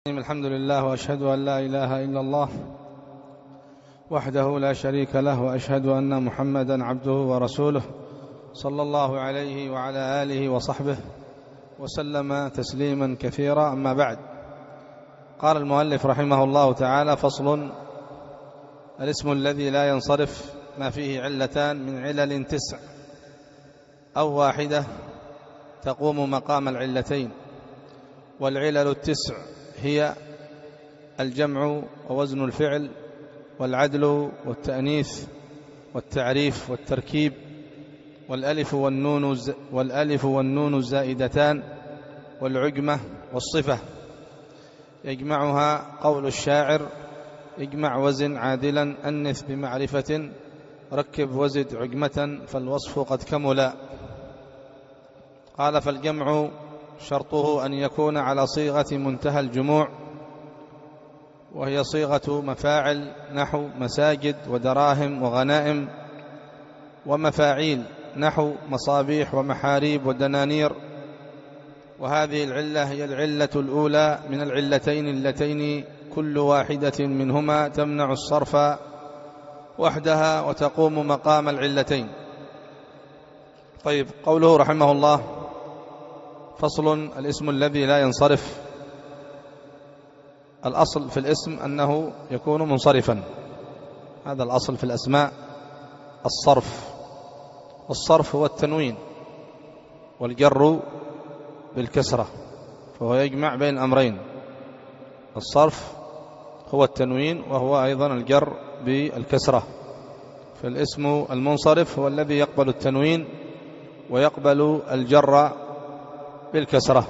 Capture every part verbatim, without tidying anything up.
الحمد لله وأشهد أن لا إله إلا الله وحده لا شريك له، وأشهد أن محمدا عبده ورسوله صلى الله عليه وعلى آله وصحبه وسلم تسليما كثيرا. أما بعد، قال المؤلف رحمه الله تعالى: فصل: الاسم الذي لا ينصرف ما فيه علتان من علل تسع أو واحدة تقوم مقام العلتين. والعلل التسع هي الجمع ووزن الفعل والعدل والتأنيث والتعريف والتركيب والألف والنون والألف والنون الزائدتان والعجمة والصفة. يجمعها قول الشاعر: اجمع وزن عادلا أنث بمعرفة، ركب وزد عجمة فالوصف قد كملا. قال: فالجمع شرطه أن يكون على صيغة منتهى الجموع، وهي صيغة مفاعل نحو مساجد ودراهم وغنائم، ومفاعيل نحو مصابيح ومحاريب ودنانير. وهذه العلة هي العلة الأولى من العلتين اللتين كل واحدة منهما تمنع الصرف وحدها وتقوم مقام العلتين. طيب، قوله رحمه الله: فصل: الاسم الذي لا ينصرف. الأصل في الاسم أنه يكون منصرفا، هذا الأصل في الأسماء الصرف. والصرف هو التنوين والجر بالكسرة، فهو يجمع بين أمرين: الصرف هو التنوين وهو أيضا الجر بالكسرة. فالاسم المنصرف هو الذي يقبل التنوين ويقبل الجر بالكسرة.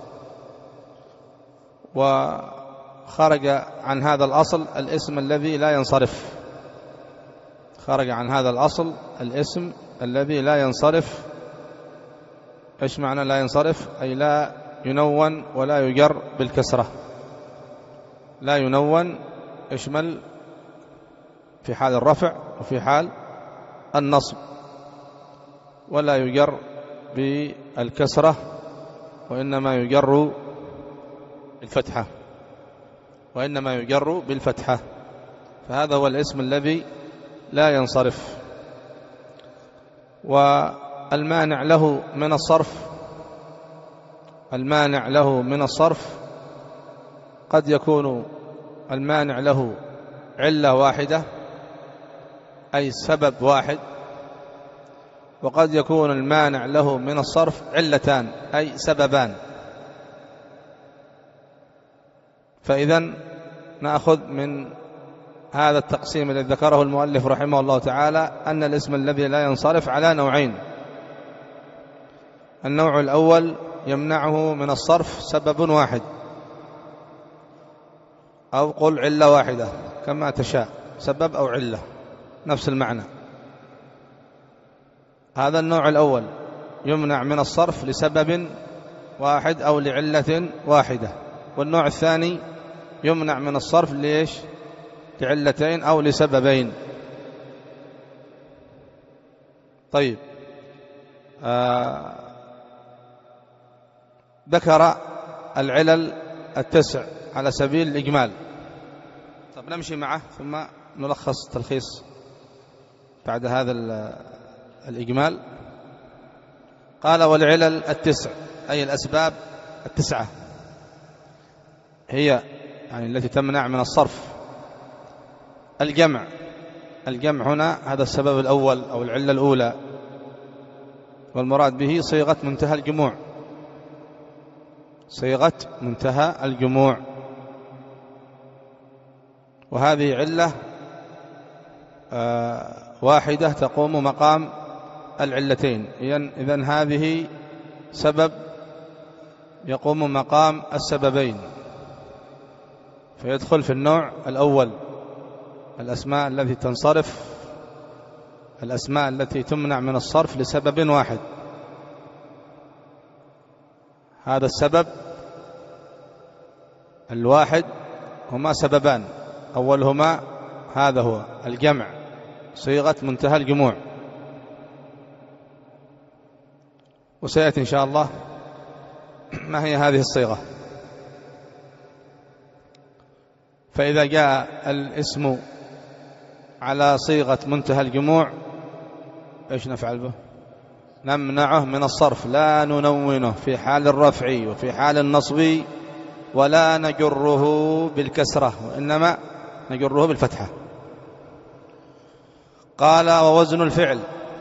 وخرج عن هذا الأصل الاسم الذي لا ينصرف. خرج عن هذا الأصل الاسم الذي لا ينصرف. إيش معنى لا ينصرف؟ أي لا ينون ولا يجر بالكسرة. لا ينون يشمل في حال الرفع وفي حال النصب، ولا يجر بالكسرة، وإنما يجر بالفتحة وإنما يجر بالفتحة فهذا هو الاسم الذي لا ينصرف. والمانع له من الصرف المانع له من الصرف قد يكون المانع له علة واحدة، أي سبب واحد، وقد يكون المانع له من الصرف علتان، أي سببان. فإذن نأخذ من هذا التقسيم الذي ذكره المؤلف رحمه الله تعالى أن الاسم الذي لا ينصرف على نوعين. النوع الأول يمنعه من الصرف سبب واحد، أو قل علة واحدة كما تشاء، سبب أو علة نفس المعنى. هذا النوع الأول يمنع من الصرف لسبب واحد أو لعلة واحدة. والنوع الثاني يمنع من الصرف ليش؟ لعلتين أو لسببين. طيب، آه ذكر العلل التسع على سبيل الإجمال. طب نمشي معه ثم نلخص تلخيص بعد هذا الإجمال. قال: والعلل التسع أي الأسباب التسعة هي يعني التي تمنع من الصرف. الجمع الجمع هنا هذا السبب الأول أو العلة الأولى، والمراد به صيغة منتهى الجموع. صيغة منتهى الجموع، وهذه علة آه واحدة تقوم مقام العلتين. إذن هذه سبب يقوم مقام السببين، فيدخل في النوع الأول الأسماء التي تنصرف، الأسماء التي تمنع من الصرف لسبب واحد. هذا السبب الواحد هما سببان، أولهما هذا هو الجمع، صيغة منتهى الجموع. وسيأتي إن شاء الله ما هي هذه الصيغة. فإذا جاء الاسم على صيغة منتهى الجموع إيش نفعل به؟ نمنعه من الصرف، لا ننونه في حال الرفع وفي حال النصب، ولا نجره بالكسرة، وإنما نجره بالفتحة. قال ووزن الفعل،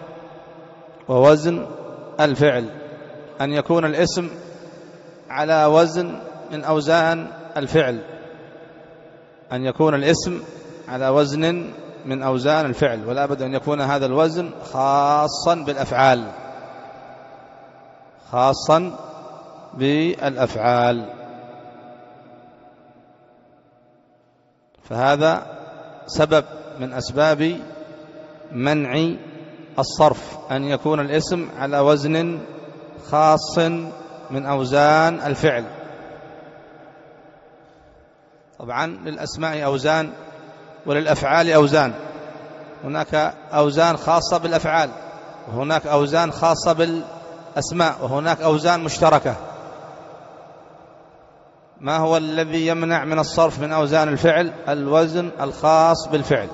ووزن الفعل أن يكون الاسم على وزن من أوزان الفعل، أن يكون الاسم على وزن من أوزان الفعل، ولا بد أن يكون هذا الوزن خاصا بالأفعال، خاصا بالأفعال. فهذا سبب من أسباب منع الصرف، أن يكون الاسم على وزن خاص من أوزان الفعل. طبعا للأسماء أوزان وللأفعال أوزان، هناك أوزان خاصة بالأفعال، وهناك أوزان خاصة بالأسماء، وهناك أوزان مشتركة. ما هو الذي يمنع من الصرف من أوزان الفعل؟ الوزن الخاص بالفعل.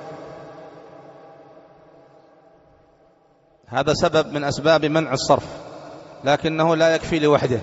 هذا سبب من أسباب منع الصرف، لكنه لا يكفي لوحده،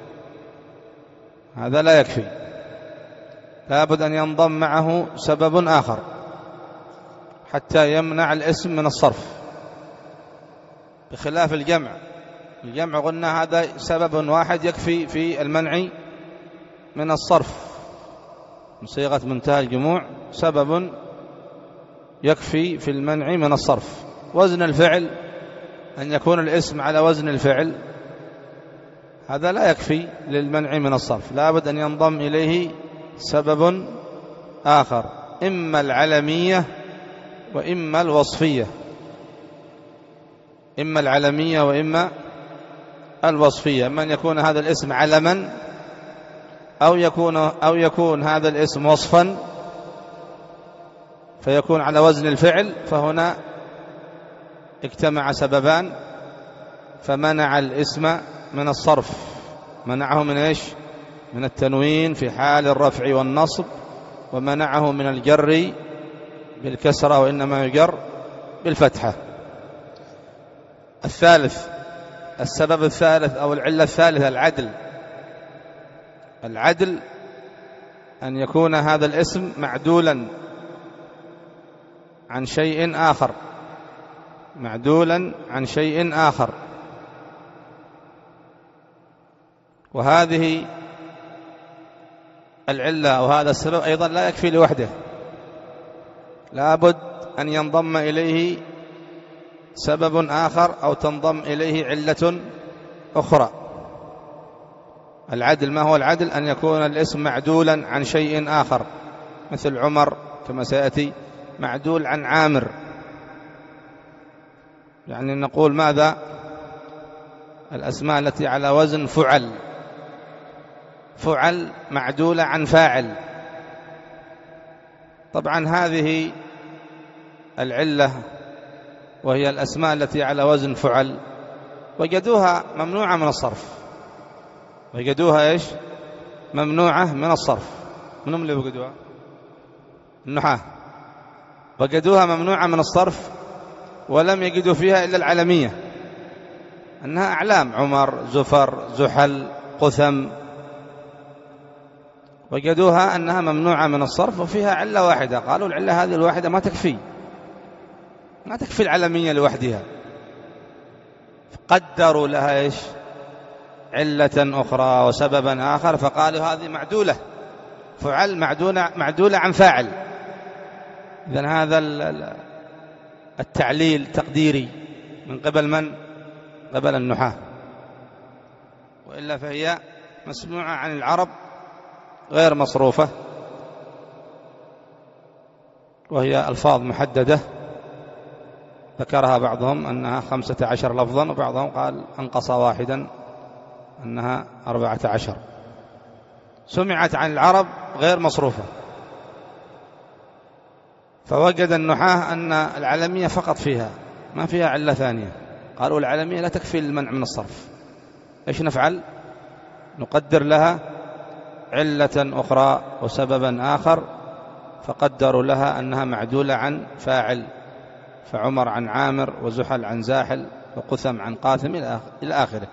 هذا لا يكفي، لابد أن ينضم معه سبب آخر حتى يمنع الاسم من الصرف، بخلاف الجمع. الجمع قلنا هذا سبب واحد يكفي في المنع من الصرف، من صيغة منتهى الجموع سبب يكفي في المنع من الصرف. وزن الفعل أن يكون الاسم على وزن الفعل، هذا لا يكفي للمنع من الصرف، لابد أن ينضم إليه سبب آخر، إما العلمية وإما الوصفية، إما العلمية وإما الوصفية، من يكون هذا الاسم علما أو يكون أو يكون هذا الاسم وصفا فيكون على وزن الفعل، فهنا اجتمع سببان فمنع الاسم من الصرف. منعه من إيش؟ من التنوين في حال الرفع والنصب، ومنعه من الجر بالكسرة، وإنما يجر بالفتحة. الثالث، السبب الثالث أو العلة الثالثة العدل. العدل أن يكون هذا الاسم معدولا عن شيء آخر، معدولا عن شيء آخر، وهذه العلة أو هذا السبب أيضا لا يكفي لوحده، لابد أن ينضم إليه سبب آخر أو تنضم إليه علة أخرى. العدل، ما هو العدل؟ أن يكون الاسم معدولا عن شيء آخر، مثل عمر كما سيأتي معدول عن عامر، يعني نقول ماذا؟ الأسماء التي على وزن فعل، فعل معدولة عن فاعل. طبعا هذه العلة وهي الأسماء التي على وزن فعل وجدوها ممنوعة من الصرف، وجدوها إيش؟ ممنوعة من الصرف. منهم اللي وجدوها؟ النحاة. وجدوها ممنوعة من الصرف ولم يجدوا فيها إلا العلمية، أنها أعلام، عمر، زفر، زحل، قثم، وجدوها أنها ممنوعة من الصرف وفيها علة واحدة. قالوا العلة هذه الواحدة ما تكفي، ما تكفي العلمية لوحدها، قدروا لها إيش؟ علة أخرى وسببا آخر، فقالوا هذه معدولة، فعل معدولة, معدولة عن فاعل. إذن هذا التعليل تقديري من قبل من؟ قبل النحاة، وإلا فهي مسموعة عن العرب غير مصروفة، وهي ألفاظ محددة ذكرها بعضهم أنها خمسة عشر لفظا، وبعضهم قال أنقص واحدا أنها أربعة عشر، سمعت عن العرب غير مصروفة. فوجد النحاة أن العلمية فقط فيها، ما فيها علة ثانية. قالوا العلمية لا تكفي المنع من الصرف، إيش نفعل؟ نقدر لها علة أخرى وسببا آخر فقدروا لها أنها معدولة عن فاعل، فعمر عن عامر، وزحل عن زاحل، وقثم عن قاثم إلى آخره.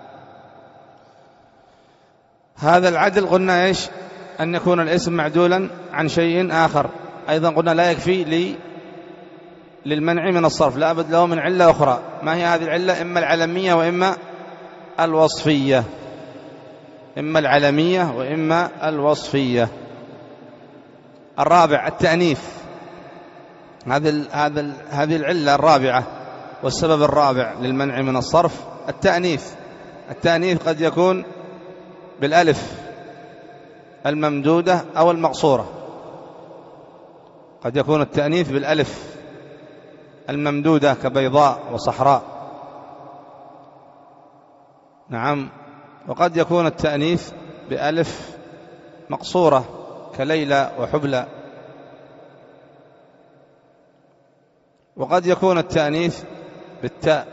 هذا العدل قلنا إيش؟ أن يكون الاسم معدولا عن شيء آخر. أيضا قلنا لا يكفي لي للمنع من الصرف، لا بد له من علة أخرى. ما هي هذه العلة؟ إما العلمية وإما الوصفية، إما العلمية وإما الوصفية. الرابع التأنيث. هذه هذا هذه العلة الرابعة والسبب الرابع للمنع من الصرف التأنيث. التأنيث قد يكون بالألف الممدودة أو المقصورة. قد يكون التأنيث بالألف الممدودة كبيضاء وصحراء، نعم. وقد يكون التأنيث بألف مقصورة كليلى وحبلى. وقد يكون التأنيث بالتاء،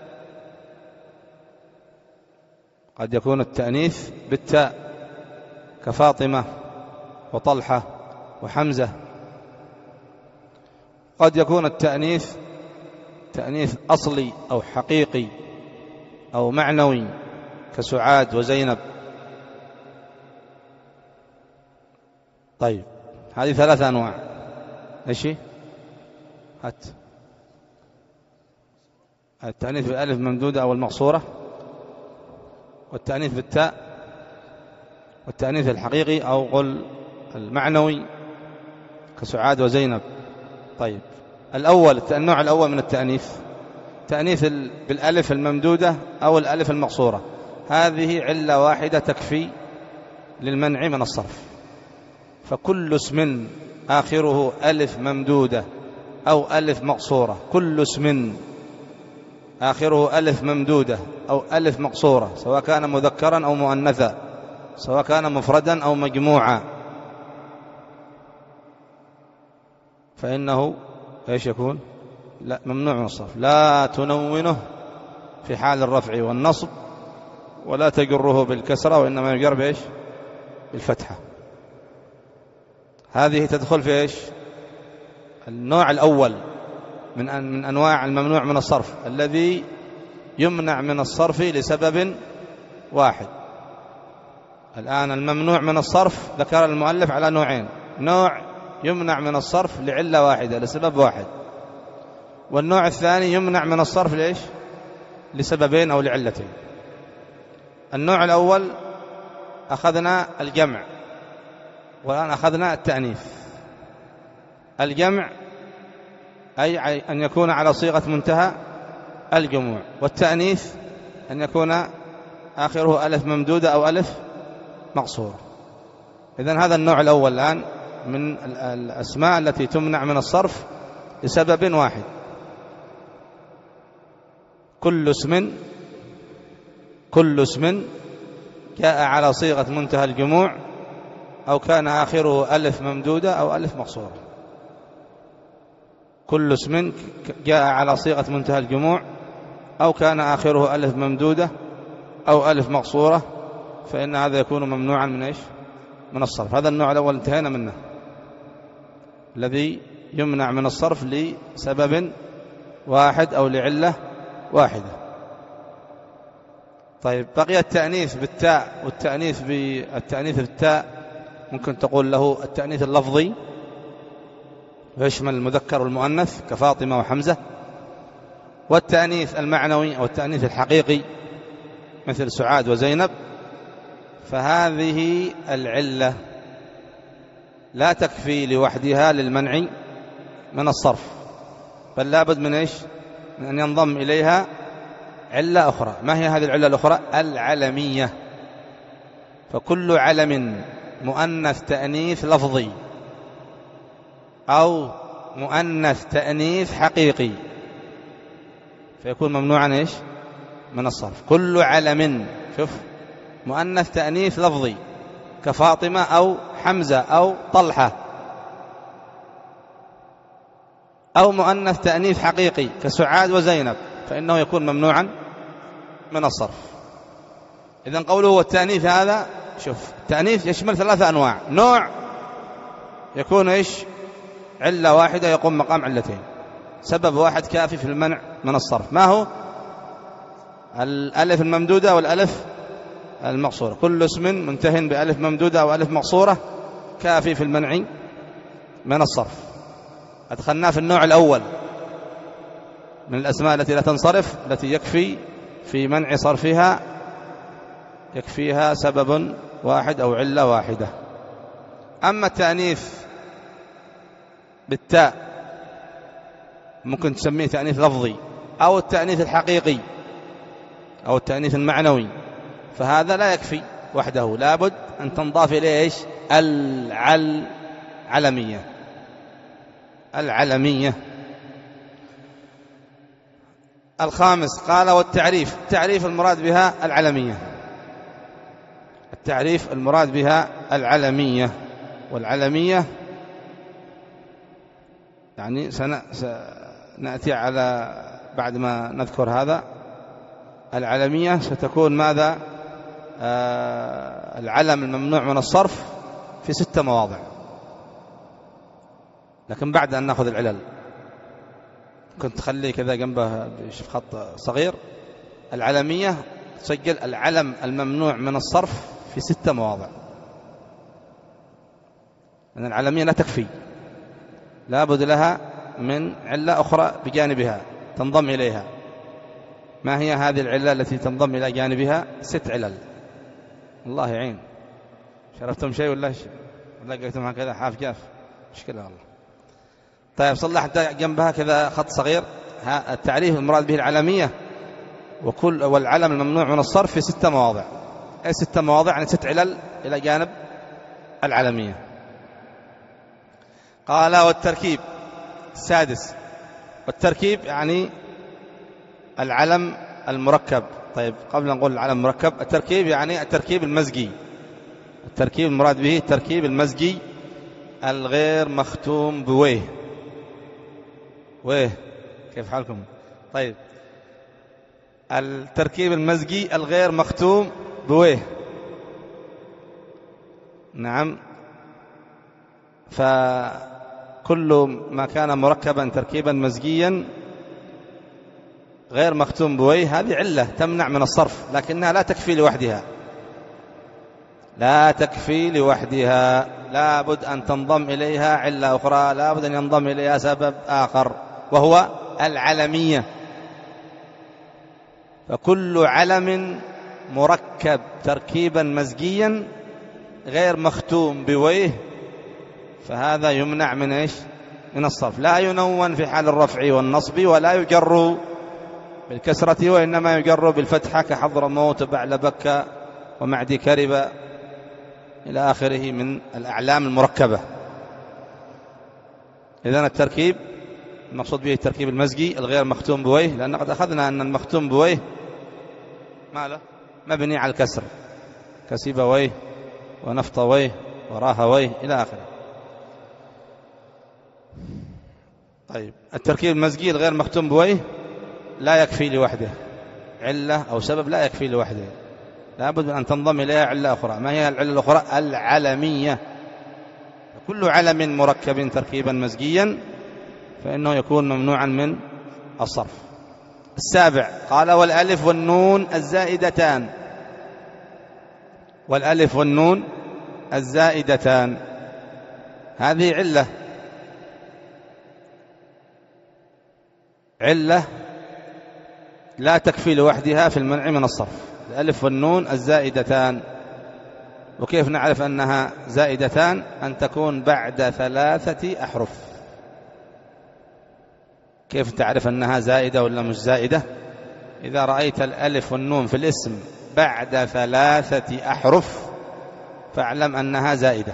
قد يكون التأنيث بالتاء كفاطمة وطلحة وحمزة. قد يكون التأنيث تأنيث أصلي أو حقيقي أو معنوي كسعاد وزينب. طيب، هذه ثلاثة أنواع. إيش هات التأنيث بالألف ممدودة أو المقصورة، والتأنيث بالتاء، والتأنيث الحقيقي أو قل المعنوي كسعاد وزينب. طيب، الأول النوع الأول من التأنيث تأنيث بالألف الممدودة أو الألف المقصورة. هذه علة واحدة تكفي للمنع من الصرف. فكل اسم آخره ألف ممدودة أو ألف مقصورة، كل اسم آخره ألف ممدودة أو ألف مقصورة، سواء كان مذكرا أو مؤنثا، سواء كان مفردا أو مجموعا، فإنه إيش يكون؟ لا، ممنوع من الصرف. لا تنونه في حال الرفع والنصب، ولا تجره بالكسرة، وإنما يجر بإيش؟ بالفتحة. هذه تدخل في إيش؟ النوع الأول من أن من أنواع الممنوع من الصرف، الذي يمنع من الصرف لسبب واحد. الآن الممنوع من الصرف ذكر المؤلف على نوعين: نوع يمنع من الصرف لعلة واحدة لسبب واحد، والنوع الثاني يمنع من الصرف ليش؟ لسببين أو لعلتين. النوع الأول أخذنا الجمع، والآن أخذنا التأنيث. الجمع أي أن يكون على صيغة منتهى الجموع، والتأنيث أن يكون آخره ألف ممدودة أو ألف مقصورة. إذن هذا النوع الأول الآن من الأسماء التي تمنع من الصرف لسبب واحد: كل اسم كل اسم جاء على صيغة منتهى الجموع أو كان آخره ألف ممدودة أو ألف مقصورة. كل اسم جاء على صيغة منتهى الجموع أو كان آخره ألف ممدودة أو ألف مقصورة، فإن هذا يكون ممنوعا من إيش؟ من الصرف. هذا النوع الأول انتهينا منه، الذي يمنع من الصرف لسبب واحد أو لعلة واحدة. طيب، بقي التأنيث بالتاء، والتأنيث بالتأنيث بالتاء ممكن تقول له التأنيث اللفظي، ويشمل المذكر والمؤنث كفاطمة وحمزة، والتأنيث المعنوي أو التأنيث الحقيقي مثل سعاد وزينب. فهذه العلة لا تكفي لوحدها للمنع من الصرف، بل لابد من إيش؟ من أن ينضم إليها علة أخرى. ما هي هذه العلة الأخرى؟ العلمية. فكل علم مؤنث تأنيث لفظي أو مؤنث تأنيث حقيقي فيكون ممنوعا إيش؟ من الصرف. كل علم، شوف، مؤنث تأنيث لفظي كفاطمة أو حمزة أو طلحة، أو مؤنث تأنيث حقيقي كسعاد وزينب، فإنه يكون ممنوعا من الصرف. إذن قوله والتأنيث هذا، شوف، التأنيث يشمل ثلاثة أنواع: نوع يكون إيش؟ علة واحدة يقوم مقام علتين، سبب واحد كافي في المنع من الصرف. ما هو؟ الألف الممدودة والألف المقصورة. كل اسم منتهٍ بألف ممدودة أو ألف مقصورة كافي في المنع من الصرف. أدخلنا في النوع الأول من الأسماء التي لا تنصرف، التي يكفي في منع صرفها يكفيها سبب واحد أو علة واحدة. أما التأنيث بالتاء ممكن تسميه تأنيث لفظي أو التأنيث الحقيقي أو التأنيث المعنوي، فهذا لا يكفي وحده، لابد أن تنضاف إليه إيش؟ العلمية. العلمية. الخامس قال والتعريف. التعريف المراد بها العلمية. التعريف المراد بها العلمية. والعلمية يعني سنأتي على بعد ما نذكر هذا. العلمية ستكون ماذا؟ آه العلم الممنوع من الصرف في ستة مواضع، لكن بعد أن نأخذ العلل كنت تخلي كذا جنبه خط صغير. العلمية تسجل العلم الممنوع من الصرف في ستة مواضع، لأن العلمية لا تكفي، لا بد لها من علة أخرى بجانبها تنضم إليها. ما هي هذه العلة التي تنضم إلى جانبها؟ ست علل. الله يعين. شرفتم شيء ولا شيء ولا قلتم هكذا حاف جاف؟ مشكلة والله. طيب صلح حتى جنبها كذا خط صغير. التعريف المراد به العلمية وكل والعلم الممنوع من الصرف في ستة مواضع. أي ستة مواضع؟ يعني ست علل إلى جانب العلمية. قال والتركيب. السادس والتركيب يعني العلم المركب. طيب قبل أن نقول العلم المركب، التركيب يعني التركيب المزجي. التركيب المراد به التركيب المزجي الغير مختوم بويه. ويه كيف حالكم؟ طيب التركيب المزجي الغير مختوم بويه. نعم. فكل ما كان مركبا تركيبا مزجيا غير مختوم بويه هذه علة تمنع من الصرف، لكنها لا تكفي لوحدها. لا تكفي لوحدها، لا بد أن تنضم إليها علة أخرى، لا بد أن ينضم إليها سبب آخر وهو العلمية. فكل علم مركب تركيبا مزجيا غير مختوم بويه فهذا يمنع من إيش؟ من الصرف. لا ينون في حال الرفع والنصب، ولا يجر بالكسرة، وإنما يجر بالفتحة كحضر موت بعل بكة ومعدي كربة إلى آخره من الأعلام المركبة. إذن التركيب المقصود به التركيب المزجي الغير مختوم بويه، لأن قد أخذنا أن المختوم بويه ما له مبني على الكسر كسيبويه ونفطويه وراهويه إلى آخره. طيب التركيب المزجي الغير مختوم بويه لا يكفي لوحده، علة أو سبب لا يكفي لوحده، لا بد أن تنضم إليها علة أخرى. ما هي العلة الأخرى؟ العلمية. كل علم مركب تركيبا مزجيا فإنه يكون ممنوعا من الصرف. السابع قال والألف والنون الزائدتان. والألف والنون الزائدتان هذه علة علة لا تكفي لوحدها في المنع من الصرف. الألف والنون الزائدتان. وكيف نعرف أنها زائدتان؟ أن تكون بعد ثلاثة أحرف. كيف تعرف أنها زائدة ولا مش زائدة؟ إذا رأيت الألف والنون في الاسم بعد ثلاثة أحرف فاعلم أنها زائدة.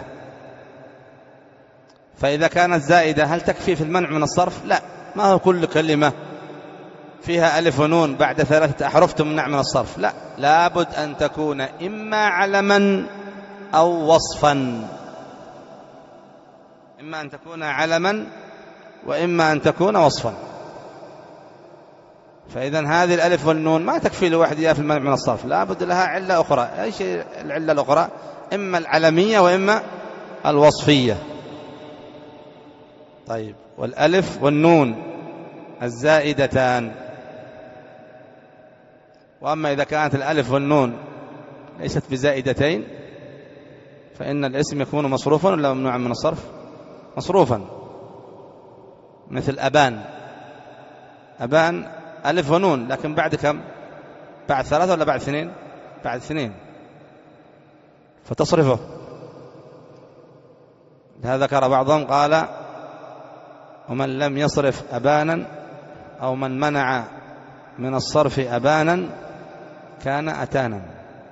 فإذا كانت زائدة هل تكفي في المنع من الصرف؟ لا، ما هو كل كلمة فيها ألف ونون بعد ثلاثة أحرف تمنع من الصرف، لا، لابد أن تكون إما علما أو وصفا. إما أن تكون علما وإما أن تكون وصفا. فإذا هذه الألف والنون ما تكفي لوحدها في المنع من الصرف، لابد لها علة أخرى. أي شيء العلة الأخرى؟ إما العلمية وإما الوصفية. طيب، والألف والنون الزائدتان. وأما إذا كانت الألف والنون ليست بزائدتين فإن الاسم يكون مصروفا ولا ممنوعا من الصرف؟ مصروفا، مثل أبان. أبان ألف ونون، لكن بعد كم؟ بعد ثلاثة ولا بعد اثنين؟ بعد اثنين، فتصرفه. هذا ذكر بعضهم قال: ومن لم يصرف أبانا أو من منع من الصرف أبانا كان أتانا.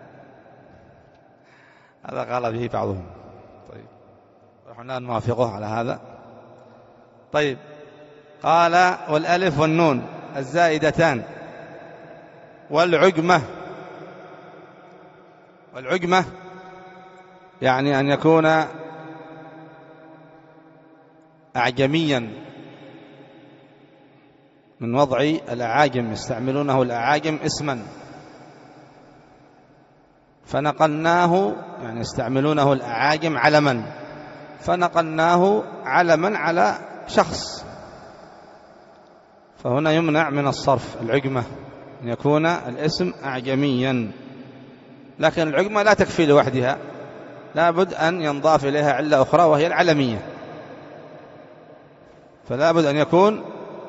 هذا قال به بعضهم. طيب، نحن نوافقه على هذا. طيب، قال: والألف والنون الزائدتان والعجمة. والعجمة يعني أن يكون أعجميا من وضع الأعاجم، يستعملونه الأعاجم اسما فنقلناه، يعني يستعملونه الأعاجم علما فنقلناه علما على شخص، فهنا يمنع من الصرف. العجمة أن يكون الاسم أعجميا، لكن العجمة لا تكفي لوحدها، لا بد أن ينضاف إليها علة أخرى وهي العلمية، فلا بد أن يكون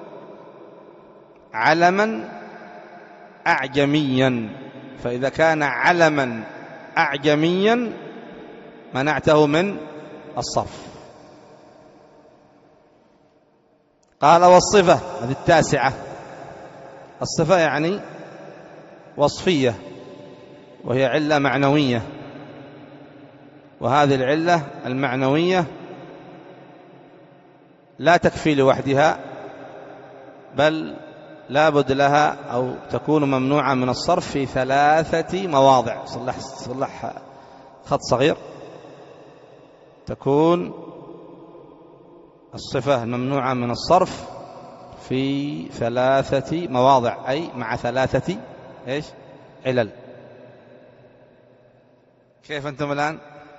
علما أعجميا. فإذا كان علما أعجميا منعته من الصرف. قال: والصفة، هذه التاسعة. الصفة يعني وصفية، وهي علة معنوية، وهذه العلة المعنوية لا تكفي لوحدها، بل لا بد لها أو تكون ممنوعة من الصرف في ثلاثة مواضع. صلح, صلح خط صغير. تكون الصفة الممنوعة من الصرف في ثلاثة مواضع، أي مع ثلاثة إيش؟ علل. كيف أنتم الآن؟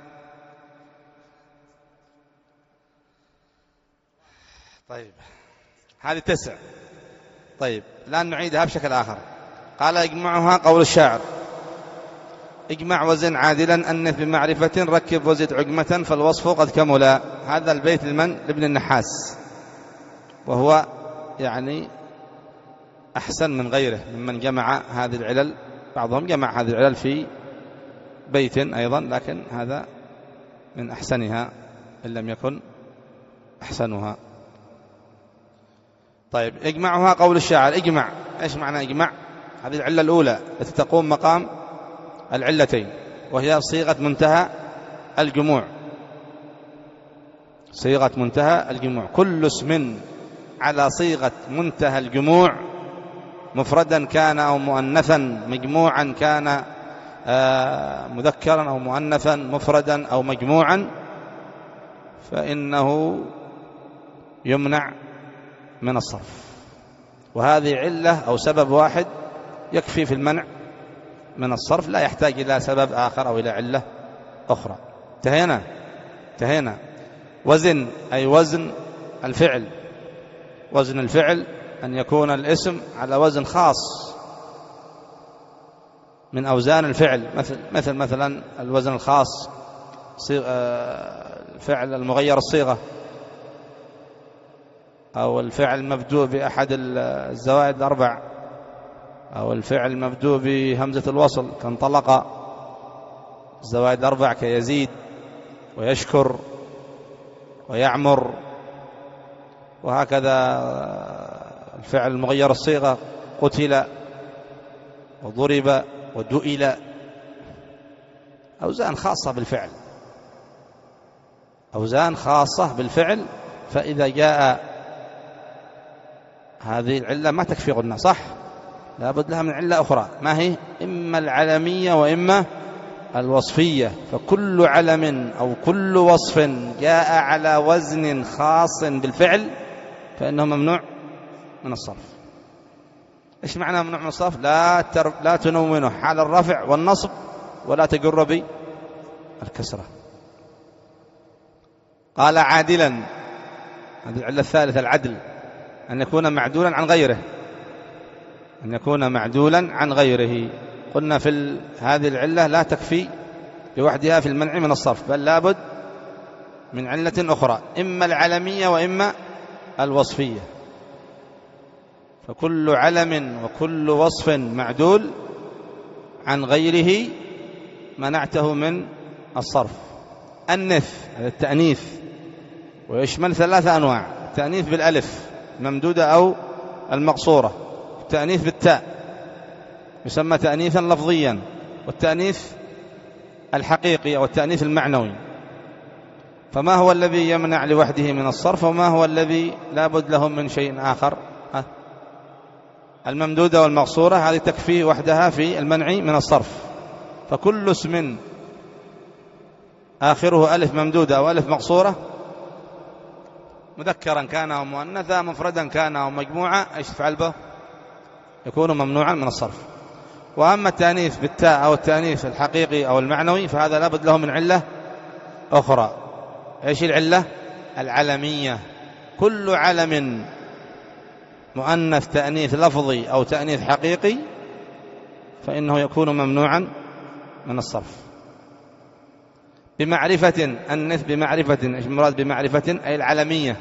طيب، هذه تسع. طيب، الآن نعيدها بشكل آخر. قال: اجمعها قول الشاعر: اجمع وزن عادلا أنث بمعرفة ركب وزد عجمة فالوصف قد كملا. هذا البيت لمن؟ لابن النحاس، وهو يعني أحسن من غيره ممن جمع هذه العلل. بعضهم جمع هذه العلل في بيت أيضا، لكن هذا من أحسنها إن لم يكن أحسنها. طيب، اجمعها قول الشاعر. اجمع، ايش معنى اجمع؟ هذه العلة الأولى التي تقوم مقام العلتين، وهي صيغة منتهى الجموع. صيغة منتهى الجموع، كل اسم على صيغة منتهى الجموع، مفردا كان أو مؤنثا، مجموعا كان مذكرا أو مؤنثا، مفردا أو مجموعا، فإنه يمنع من الصرف. وهذه علة أو سبب واحد يكفي في المنع من الصرف، لا يحتاج إلى سبب آخر أو إلى علة أخرى. انتهينا انتهينا وزن أي وزن الفعل. وزن الفعل أن يكون الاسم على وزن خاص من أوزان الفعل، مثل مثل مثلا الوزن الخاص الفعل المغير الصيغة، أو الفعل المبدوء بأحد الزوائد الأربع، أو الفعل المبدوء بهمزة الوصل كانطلق، الزوائد الأربع كيزيد ويشكر ويعمر، وهكذا الفعل المغير الصيغة قتل وضرب ودؤل، أوزان خاصة بالفعل، أوزان خاصة بالفعل. فإذا جاء هذه العلة ما تكفي قلنا، صح؟ لابد لها من علة أخرى، ما هي؟ إما العلمية وإما الوصفية. فكل علم أو كل وصف جاء على وزن خاص بالفعل فإنه ممنوع من الصرف. إيش معنى ممنوع من الصرف؟ لا تر... لا تنونه حال الرفع والنصب، ولا تجر بالكسرة. قال: عادلا هذه العلة الثالثة العدل، أن يكون معدولا عن غيره، أن يكون معدولا عن غيره. قلنا في هذه العلة لا تكفي لوحدها في المنع من الصرف، بل لابد من علة أخرى، إما العلمية وإما الوصفية. فكل علم وكل وصف معدول عن غيره منعته من الصرف. النث هذا التأنيث، ويشمل ثلاثة أنواع: التأنيث بالألف الممدودة أو المقصورة، التأنيث بالتاء يسمى تأنيثا لفظيا، والتأنيث الحقيقي أو التأنيث المعنوي. فما هو الذي يمنع لوحده من الصرف، وما هو الذي لا بد له من شيء آخر؟ الممدودة والمقصورة هذه تكفي وحدها في المنع من الصرف. فكل اسم آخره ألف ممدودة أو ألف مقصورة، مذكرا كان أو مؤنثا، مفردا كان أو مجموعة، ايش تفعل به؟ يكون ممنوعا من الصرف. وأما التأنيث بالتاء أو التأنيث الحقيقي أو المعنوي فهذا لابد له من علة أخرى. ايش العلة؟ العلمية. كل علم مؤنث تأنيث لفظي أو تأنيث حقيقي فإنه يكون ممنوعا من الصرف. بمعرفة، النث بمعرفة، ايش المراد بمعرفة؟ أي العلمية،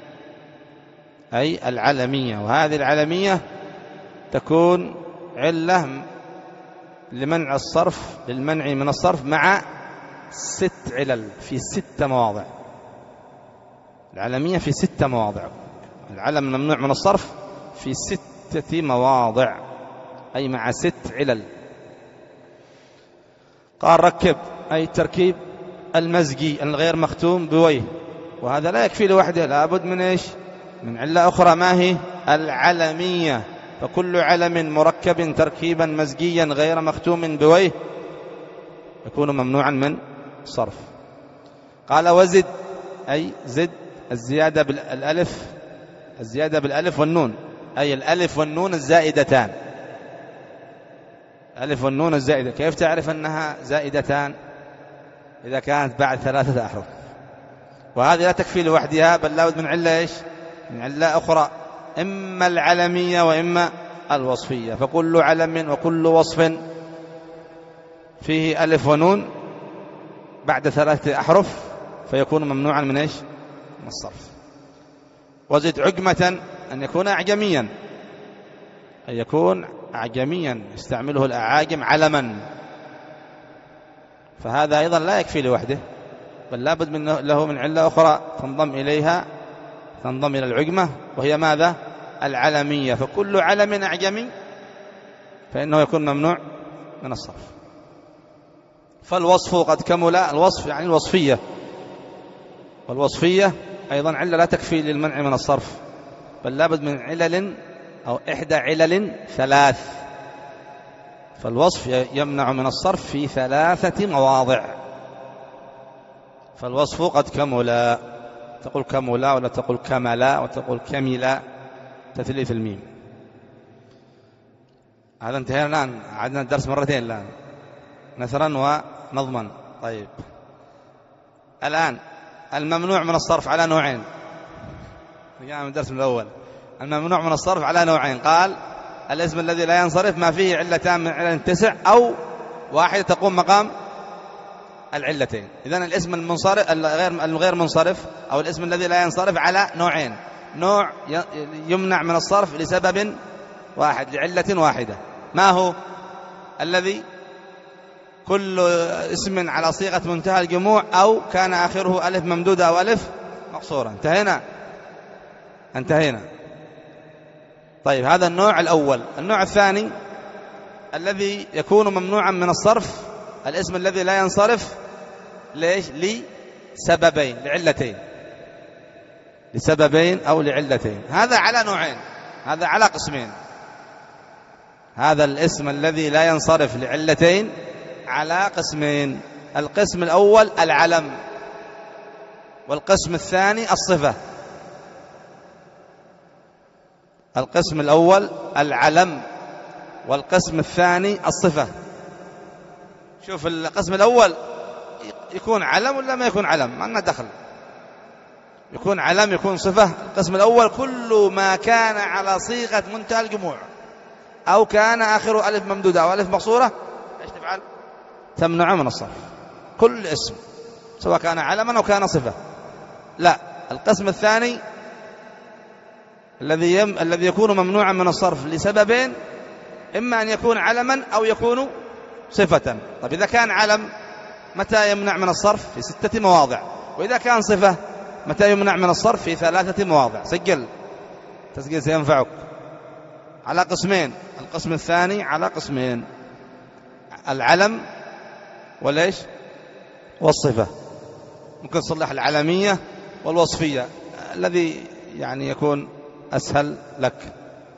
أي العلمية. وهذه العلمية تكون علة لمنع الصرف، للمنع من الصرف مع ست علل في ست مواضع. العلمية في ست مواضع، العلم ممنوع من الصرف في ستة مواضع، أي مع ست علل. قال ركب، أي التركيب المزجي الغير مختوم بويه، وهذا لا يكفي لوحده، لابد من إيش؟ من علة أخرى. ما هي؟ العلمية. فكل علم مركب تركيبا مزجيا غير مختوم بويه يكون ممنوعا من الصرف. قال وزد، أي زد الزيادة بالألف، الزيادة بالألف والنون، أي الألف والنون الزائدتان. ألف والنون الزائدة، كيف تعرف أنها زائدتان؟ إذا كانت بعد ثلاثة أحرف. وهذه لا تكفي لوحدها، بل لابد من علة إيش؟ من علة أخرى، إما العلمية وإما الوصفية. فكل علم وكل وصف فيه ألف ونون بعد ثلاثة أحرف فيكون ممنوعا من إيش؟ من الصرف. وزد عجمة، أن يكون أعجميا، أن يكون أعجميا يستعمله الأعاجم علما، فهذا أيضا لا يكفي لوحده، بل لابد من له من علة أخرى تنضم إليها، تنضم إلى العجمة، وهي ماذا؟ العلمية. فكل علم أعجمي فإنه يكون ممنوع من الصرف. فالوصف قد كمل، الوصف يعني الوصفية، والوصفية أيضا علة لا تكفي للمنع من الصرف، بل لابد من علل أو إحدى علل ثلاث. فالوصف يمنع من الصرف في ثلاثة مواضع. فالوصف قد كمل، تقول كملا ولا تقول كملا وتقول كملا، تثليث الميم. هذا انتهينا الآن، عدنا الدرس مرتين الآن نثرا ونظما. طيب الآن الممنوع من الصرف على نوعين، رجعنا من الدرس الأول. الممنوع من الصرف على نوعين، قال الاسم الذي لا ينصرف ما فيه علتان من علل تسع أو واحدة تقوم مقام العلتين. إذن الاسم المنصرف الغير منصرف أو الاسم الذي لا ينصرف على نوعين: نوع يمنع من الصرف لسبب واحد لعلة واحدة، ما هو؟ الذي كل اسم على صيغة منتهى الجموع أو كان آخره ألف ممدودة أو ألف مقصورة. انتهينا انتهينا طيب هذا النوع الأول. النوع الثاني الذي يكون ممنوعا من الصرف، الاسم الذي لا ينصرف ليش؟ لسببين، لعلتين، لسببين أو لعلتين. هذا على نوعين، هذا على قسمين. هذا الاسم الذي لا ينصرف لعلتين على قسمين: القسم الأول العلم، والقسم الثاني الصفة. القسم الأول العلم، والقسم الثاني الصفة. شوف القسم الأول يكون علم ولا ما يكون علم، ما لنا دخل. يكون علم يكون صفة. القسم الأول كل ما كان على صيغة منتهى الجموع أو كان آخره ألف ممدودة أو ألف مقصورة إيش تفعل؟ تمنع من الصرف. كل اسم سواء كان علما أو كان صفة. لا، القسم الثاني الذي يم... الذي يكون ممنوعا من الصرف لسببين: إما أن يكون علما أو يكون صفة. طيب إذا كان علم متى يمنع من الصرف؟ في ستة مواضع. وإذا كان صفة متى يمنع من الصرف؟ في ثلاثة مواضع. سجل، تسجيل سينفعك. على قسمين. القسم الثاني على قسمين: العلم وليش والصفة. ممكن تصلح العلمية والوصفية الذي يعني يكون أسهل لك.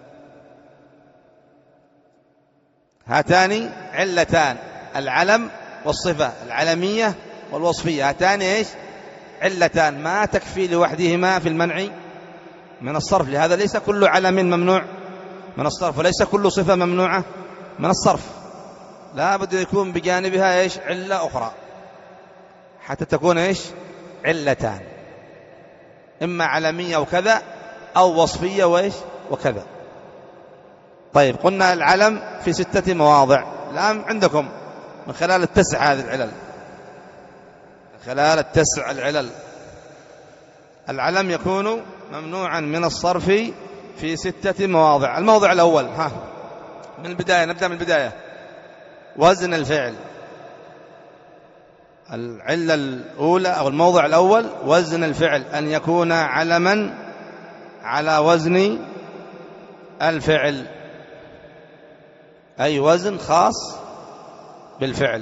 هاتان علتان: العلم والصفة، العلمية والوصفية. هاتان إيش؟ علتان ما تكفي لوحدهما في المنع من الصرف. لهذا ليس كل علم ممنوع من الصرف وليس كل صفة ممنوعة من الصرف. لا بد يكون بجانبها إيش؟ علة أخرى حتى تكون إيش؟ علتان، إما علمية وكذا أو وصفية وإيش وكذا. طيب قلنا العلم في ستة مواضع. الآن عندكم من خلال التسع هذه العلل، من خلال التسع العلل، العلم يكون ممنوعا من الصرف في ستة مواضع. الموضع الأول، ها من البداية، نبدأ من البداية: وزن الفعل. العلة الأولى أو الموضع الأول وزن الفعل، أن يكون علما على وزن الفعل، أي وزن خاص بالفعل.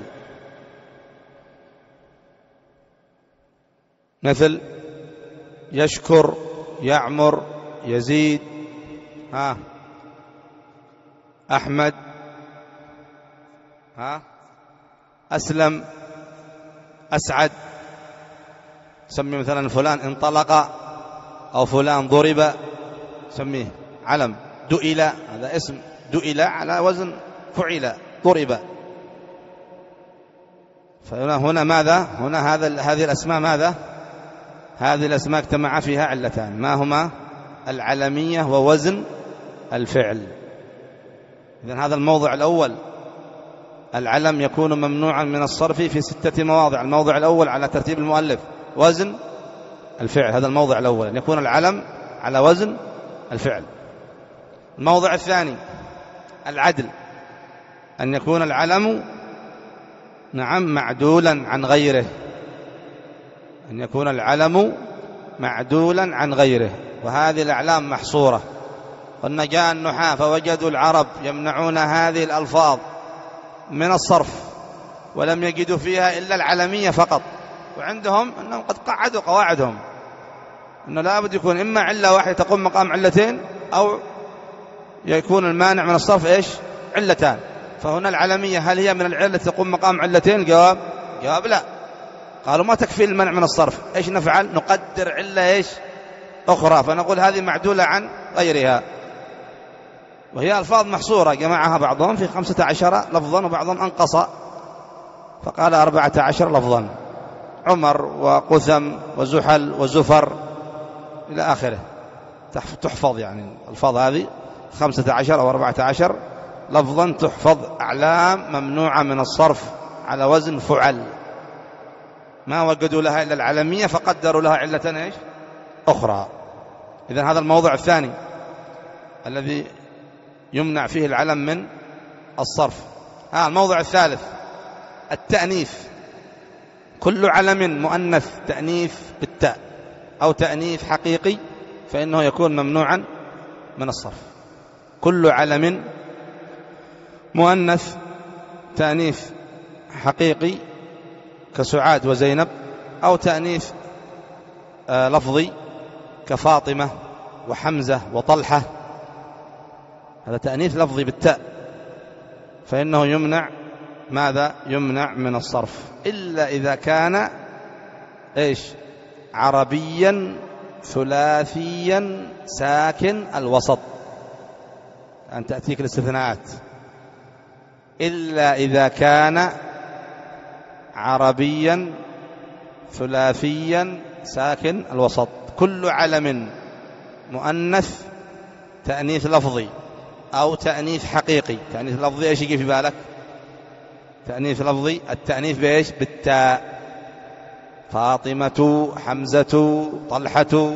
مثل يشكر، يعمر، يزيد، ها أحمد، ها أسلم، أسعد. سمي مثلا فلان انطلق أو فلان ضرب، سميه علم. دؤل، هذا اسم، دؤل على وزن فعل، ضرب. فهنا ماذا؟ هنا هذا هذه الأسماء ماذا؟ هذه الأسماء اجتمع فيها علتان، ما هما؟ العلمية ووزن الفعل. إذن هذا الموضع الأول، العلم يكون ممنوعا من الصرف في ستة مواضع. الموضع الأول على ترتيب المؤلف وزن الفعل، هذا الموضع الأول، أن يكون العلم على وزن الفعل. الموضع الثاني العدل، أن يكون العلم نعم معدولا عن غيره، أن يكون العلم معدولا عن غيره. وهذه الأعلام محصورة. قلنا جاء النحاة فوجدوا العرب يمنعون هذه الألفاظ من الصرف ولم يجدوا فيها إلا العلمية فقط، وعندهم أنهم قد قعدوا قواعدهم أنه لا بد يكون إما علة واحدة تقوم مقام علتين، أو يكون المانع من الصرف إيش؟ علتان. فهنا العلمية هل هي من العلة تقوم مقام علتين؟ جواب جواب لا. قالوا ما تكفي المنع من الصرف، إيش نفعل؟ نقدر علة إيش أخرى، فنقول هذه معدولة عن غيرها. وهي ألفاظ محصورة جمعها بعضهم في خمسة عشر لفظا وبعضهم أنقص فقال أربعة عشر لفظا: عمر وقثم وزحل وزفر إلى آخره. تحفظ يعني الألفاظ هذه خمسة عشر أو أربعة عشر لفظا، تحفظ أعلام ممنوعة من الصرف على وزن فعل، ما وجدوا لها إلا العلمية فقدروا لها علة إيش أخرى. إذن هذا الموضع الثاني الذي يمنع فيه العلم من الصرف. ها الموضع الثالث التأنيث. كل علم مؤنث تأنيث بالتاء أو تأنيث حقيقي فإنه يكون ممنوعا من الصرف. كل علم مؤنث تأنيث حقيقي كسعاد وزينب، أو تأنيث آه لفظي كفاطمة وحمزة وطلحة، هذا تأنيث لفظي بالتاء، فإنه يمنع ماذا؟ يمنع من الصرف، إلا إذا كان إيش؟ عربيا ثلاثيا ساكن الوسط، أن تأتيك الاستثناءات. إلا إذا كان عربيا ثلاثيا ساكن الوسط، كل علم مؤنث تأنيث لفظي أو تأنيث حقيقي. تأنيث لفظي إيش يجي في بالك؟ تأنيث لفظي التأنيث بإيش؟ بالتاء. فاطمة، حمزة، طلحة،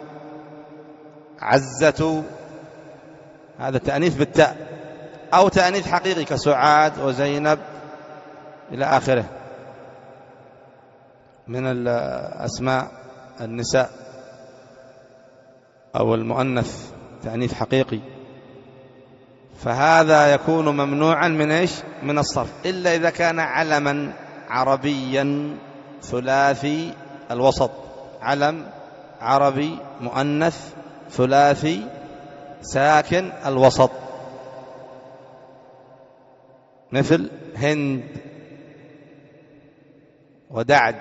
عزة، هذا تأنيث بالتاء. أو تأنيث حقيقي كسعاد وزينب إلى آخره من الأسماء النساء أو المؤنث تأنيث حقيقي، فهذا يكون ممنوعا من إيش؟ من الصرف، إلا إذا كان علما عربيا ثلاثي الوسط، علم عربي مؤنث ثلاثي ساكن الوسط، مثل هند ودعد،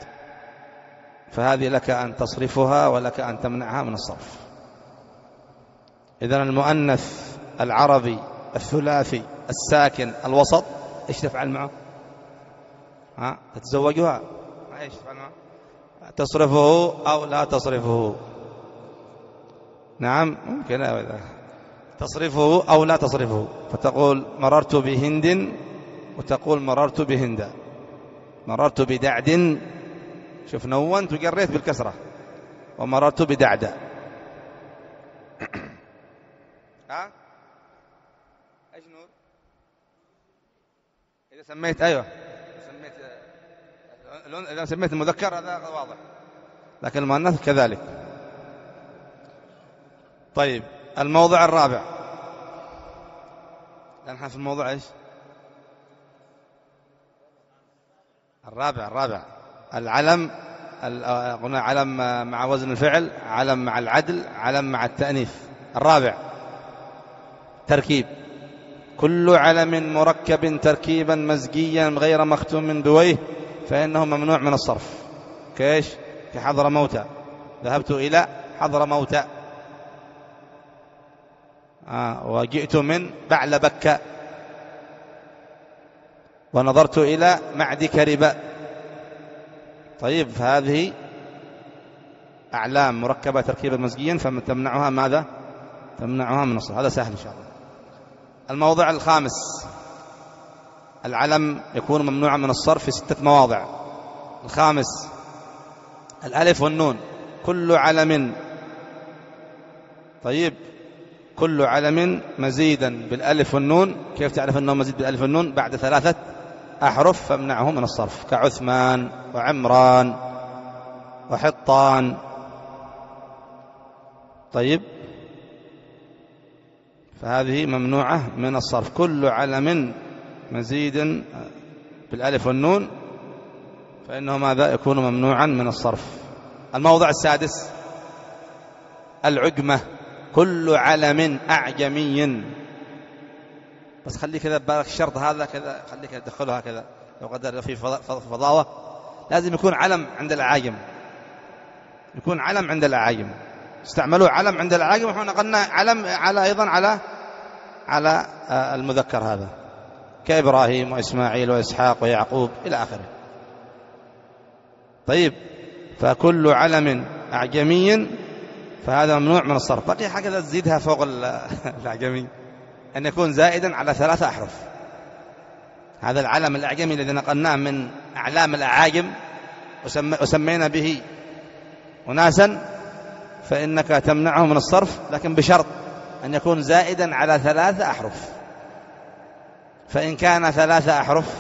فهذه لك أن تصرفها ولك أن تمنعها من الصرف. إذن المؤنث العربي الثلاثي الساكن الوسط إيش تفعل معه؟ ها؟ تتزوجها؟ إيش تفعل معه؟ تصرفه أو لا تصرفه؟ نعم ممكن أولا. تصرفه أو لا تصرفه، فتقول مررت بهند وتقول مررت بهند. مررت بدعد، شوف نونت وقريت بالكسرة، ومررت بدعد. ها ايش نور؟ اذا سميت ايوه سميت اذا سميت المذكر هذا واضح، لكن المؤنث كذلك. طيب الموضع الرابع، نحن في الموضوع ايش؟ الرابع الرابع العلم. قلنا علم مع وزن الفعل، علم مع العدل، علم مع التأنيث. الرابع تركيب. كل علم مركب تركيبا مزجيا غير مختوم بويه فإنه ممنوع من الصرف. كيش؟ كحضر موتى، ذهبت إلى حضر موتى، آه وجئت من بعل بكة، ونظرت إلى معد كربة. طيب فهذه أعلام مركبة تركيبا مزجيا فتمنعها ماذا؟ تمنعها من الصرف. هذا سهل إن شاء الله. الموضع الخامس، العلم يكون ممنوعا من الصرف في ستة مواضع. الخامس الألف والنون. كل علم، طيب كل علم مزيدا بالألف والنون، كيف تعرف أنه مزيد بالألف والنون؟ بعد ثلاثة أحرف فامنعه من الصرف، كعثمان وعمران وحطان. طيب فهذه ممنوعة من الصرف. كل علم مزيد بالألف والنون فإنه ماذا؟ يكون ممنوعا من الصرف. الموضع السادس العجمة. كل علم أعجمي، بس خلي كذا ببالك الشرط هذا كذا، خلي كذا تدخلها كذا لو قدر في فضاوة. لازم يكون علم عند الأعاجم، يكون علم عند الأعاجم. استعملوا علم عند الأعاجم، ونحن قلنا علم على أيضا على على المذكر هذا، كإبراهيم وإسماعيل وإسحاق ويعقوب إلى آخره. طيب فكل علم أعجمي فهذا ممنوع من الصرف. بقي حاجة تزيدها فوق الأعجمي، أن يكون زائدا على ثلاثة أحرف. هذا العلم الأعجمي الذي نقلناه من أعلام الأعاجم وسمينا به أناسا، فإنك تمنعه من الصرف، لكن بشرط أن يكون زائدا على ثلاثة أحرف. فإن كان ثلاثة أحرف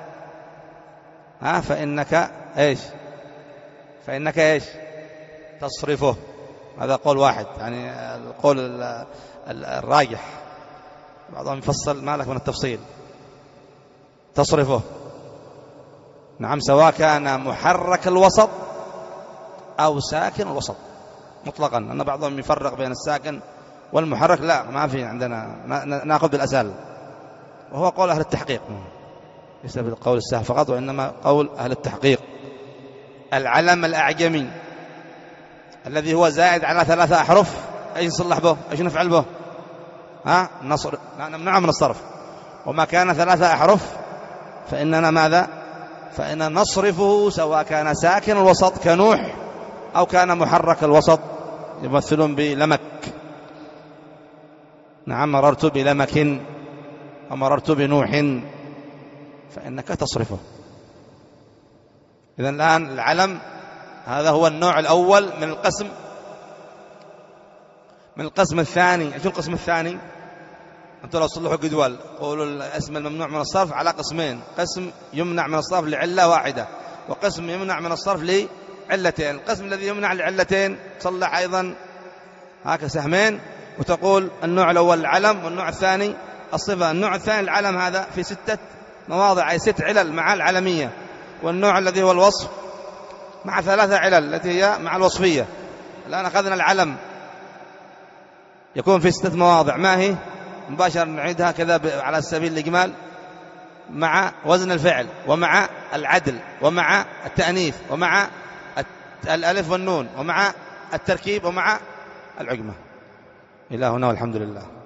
ها فإنك إيش؟ فإنك إيش؟ تصرفه. هذا قول واحد، يعني القول الراجح، بعضهم يفصل ما لك من التفصيل. تصرفه، نعم، سواء كان محرك الوسط أو ساكن الوسط مطلقا. أن بعضهم يفرق بين الساكن والمحرك، لا، ما في عندنا، نأخذ بالأسهل، وهو قول أهل التحقيق، ليس بالقول السهل فقط، وإنما قول أهل التحقيق. العلم الأعجمي الذي هو زائد على ثلاثة أحرف، أيش نصلح به؟ أيش نفعل به؟ ها نصر نمنعه من الصرف. وما كان ثلاثة أحرف فإننا ماذا؟ فإن نصرفه، سواء كان ساكن الوسط كنوح أو كان محرك الوسط يمثلون بلمك. نعم مررت بلمك ومررت بنوح، فإنك تصرفه. إذن الآن العلم هذا هو النوع الأول من القسم. من القسم الثاني، شو القسم الثاني؟ أنتم لو صلحوا جدول قولوا الاسم الممنوع من الصرف على قسمين: قسم يمنع من الصرف لعلة واحدة، وقسم يمنع من الصرف لعلتين. القسم الذي يمنع لعلتين تصلح أيضا هكذا سهمين، وتقول النوع الأول العلم والنوع الثاني الصفة. النوع الثاني العلم هذا في ستة مواضع، أي ست علل مع العلمية، والنوع الذي هو الوصف مع ثلاثة علل التي هي مع الوصفية. الآن أخذنا العلم يكون في ستة مواضع، ما هي؟ مباشرة نعيدها كذا على سبيل الإجمال: مع وزن الفعل، ومع العدل، ومع التأنيث، ومع الألف والنون، ومع التركيب، ومع العجمة. إلى هنا والحمد لله.